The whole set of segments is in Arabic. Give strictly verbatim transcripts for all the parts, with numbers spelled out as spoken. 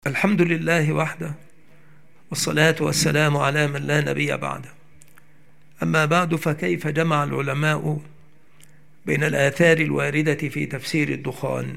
الحمد لله وحده، والصلاة والسلام على من لا نبي بعده. أما بعد، فكيف جمع العلماء بين الآثار الواردة في تفسير الدخان؟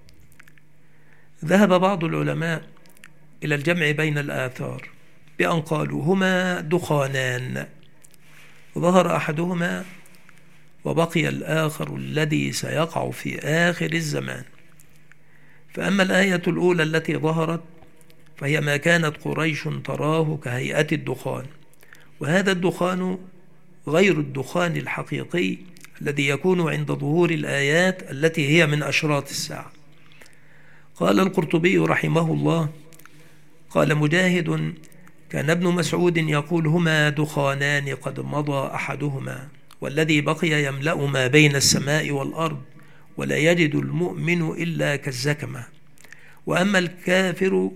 ذهب بعض العلماء إلى الجمع بين الآثار بأن قالوا هما دخانان، ظهر أحدهما وبقي الآخر الذي سيقع في آخر الزمان. فأما الآية الأولى التي ظهرت فهي ما كانت قريش تراه كهيئة الدخان، وهذا الدخان غير الدخان الحقيقي الذي يكون عند ظهور الآيات التي هي من أشراط الساعة. قال القرطبي رحمه الله: قال مجاهد: كان ابن مسعود يقول هما دخانان قد مضى أحدهما، والذي بقي يملأ ما بين السماء والأرض، ولا يجد المؤمن إلا كالزكمة، وأما الكافر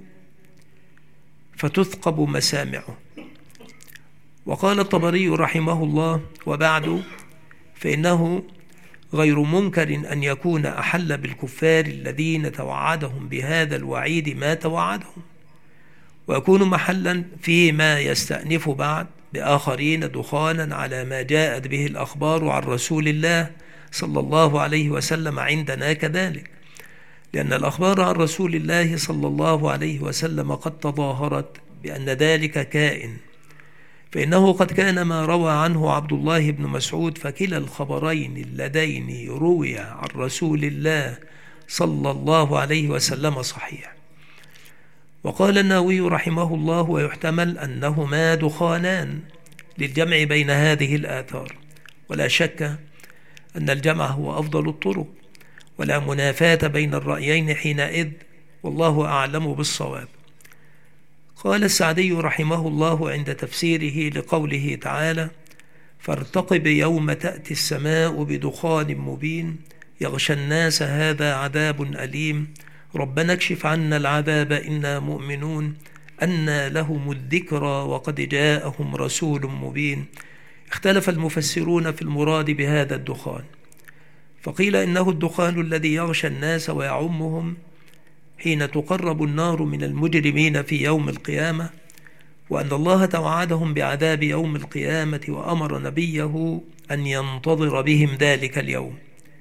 فتثقب مسامعه. وقال الطبري رحمه الله: وبعد فإنه غير منكر أن يكون أحل بالكفار الذين توعدهم بهذا الوعيد ما توعدهم، ويكون محلا فيما يستأنف بعد بآخرين دخانا على ما جاءت به الأخبار عن رسول الله صلى الله عليه وسلم عندنا كذلك، لأن الأخبار عن رسول الله صلى الله عليه وسلم قد تظاهرت بأن ذلك كائن، فإنه قد كان ما روى عنه عبد الله بن مسعود فكلا الخبرين اللذين روي عن رسول الله صلى الله عليه وسلم صحيح. وقال النووي رحمه الله: ويحتمل أنهما دخانان للجمع بين هذه الآثار، ولا شك أن الجمع هو أفضل الطرق، ولا منافاة بين الرأيين حينئذ، والله أعلم بالصواب. قال السعدي رحمه الله عند تفسيره لقوله تعالى: فارتقب يوم تأتي السماء بدخان مبين يغشى الناس هذا عذاب أليم ربنا اكشف عنا العذاب إنا مؤمنون أنى لهم الذكرى وقد جاءهم رسول مبين. اختلف المفسرون في المراد بهذا الدخان، فقيل إنه الدخان الذي يغشى الناس ويعمهم حين تقرب النار من المجرمين في يوم القيامة، وأن الله توعدهم بعذاب يوم القيامة وأمر نبيه أن ينتظر بهم ذلك اليوم.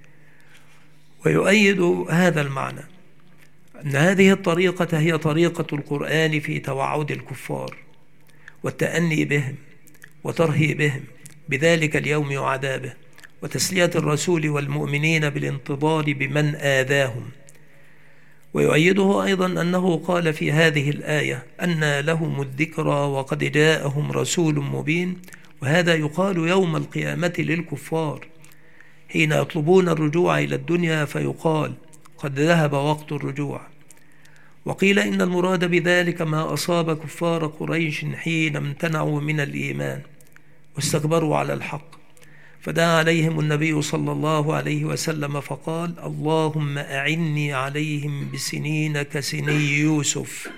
ويؤيد هذا المعنى أن هذه الطريقة هي طريقة القرآن في توعد الكفار والتأني بهم وترهيبهم بذلك اليوم وعذابه، وتسلية الرسول والمؤمنين بالانتظار بمن آذاهم. ويؤيده أيضا أنه قال في هذه الآية أنى لهم الذكرى وقد جاءهم رسول مبين، وهذا يقال يوم القيامة للكفار حين يطلبون الرجوع إلى الدنيا فيقال قد ذهب وقت الرجوع. وقيل إن المراد بذلك ما أصاب كفار قريش حين امتنعوا من الإيمان واستكبروا على الحق، فدعا عليهم النبي صلى الله عليه وسلم فقال: اللهم أعني عليهم بسنين كسني يوسف،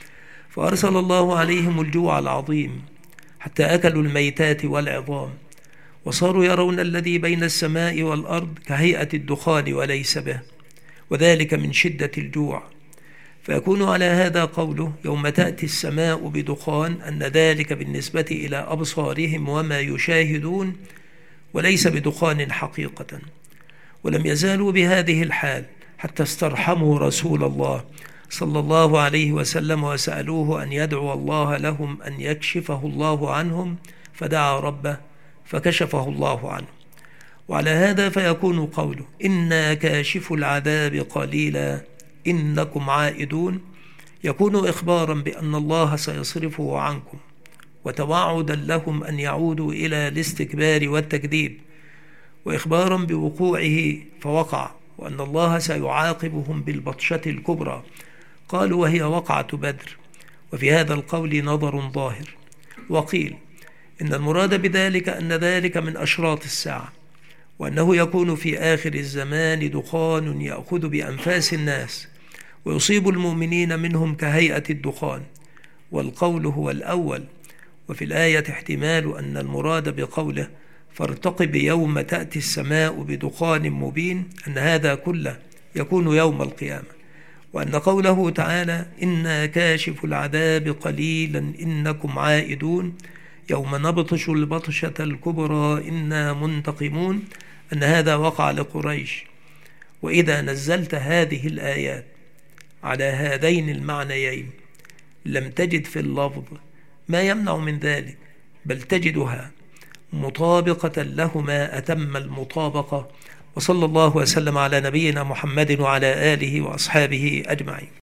فأرسل الله عليهم الجوع العظيم حتى أكلوا الميتات والعظام، وصاروا يرون الذي بين السماء والأرض كهيئة الدخان وليس به، وذلك من شدة الجوع. فيكون على هذا قوله يوم تأتي السماء بدخان أن ذلك بالنسبة إلى أبصارهم وما يشاهدون، وليس بدخان حقيقة. ولم يزالوا بهذه الحال حتى استرحموا رسول الله صلى الله عليه وسلم وسألوه أن يدعو الله لهم أن يكشفه الله عنهم، فدعا ربه فكشفه الله عنه. وعلى هذا فيكون قوله إنا كاشف العذاب قليلا إنكم عائدون يكون إخبارا بأن الله سيصرفه عنكم، وتوعدا لهم أن يعودوا إلى الاستكبار والتكذيب، وإخبارا بوقوعه فوقع، وأن الله سيعاقبهم بالبطشة الكبرى. قالوا وهي وقعة بدر. وفي هذا القول نظر ظاهر. وقيل إن المراد بذلك أن ذلك من أشراط الساعة، وأنه يكون في آخر الزمان دخان يأخذ بأنفاس الناس ويصيب المؤمنين منهم كهيئة الدخان، والقول هو الأول. وفي الآية احتمال أن المراد بقوله فارتقب يوم تأتي السماء بدخان مبين أن هذا كله يكون يوم القيامة، وأن قوله تعالى إنا كاشف العذاب قليلا إنكم عائدون يوم نبطش البطشة الكبرى إنا منتقمون، أن هذا وقع لقريش. وإذا نزلت هذه الآيات على هذين المعنيين لم تجد في اللفظ ما يمنع من ذلك، بل تجدها مطابقة لهما أتم المطابقة. وصلى الله وسلم على نبينا محمد وعلى آله وأصحابه أجمعين.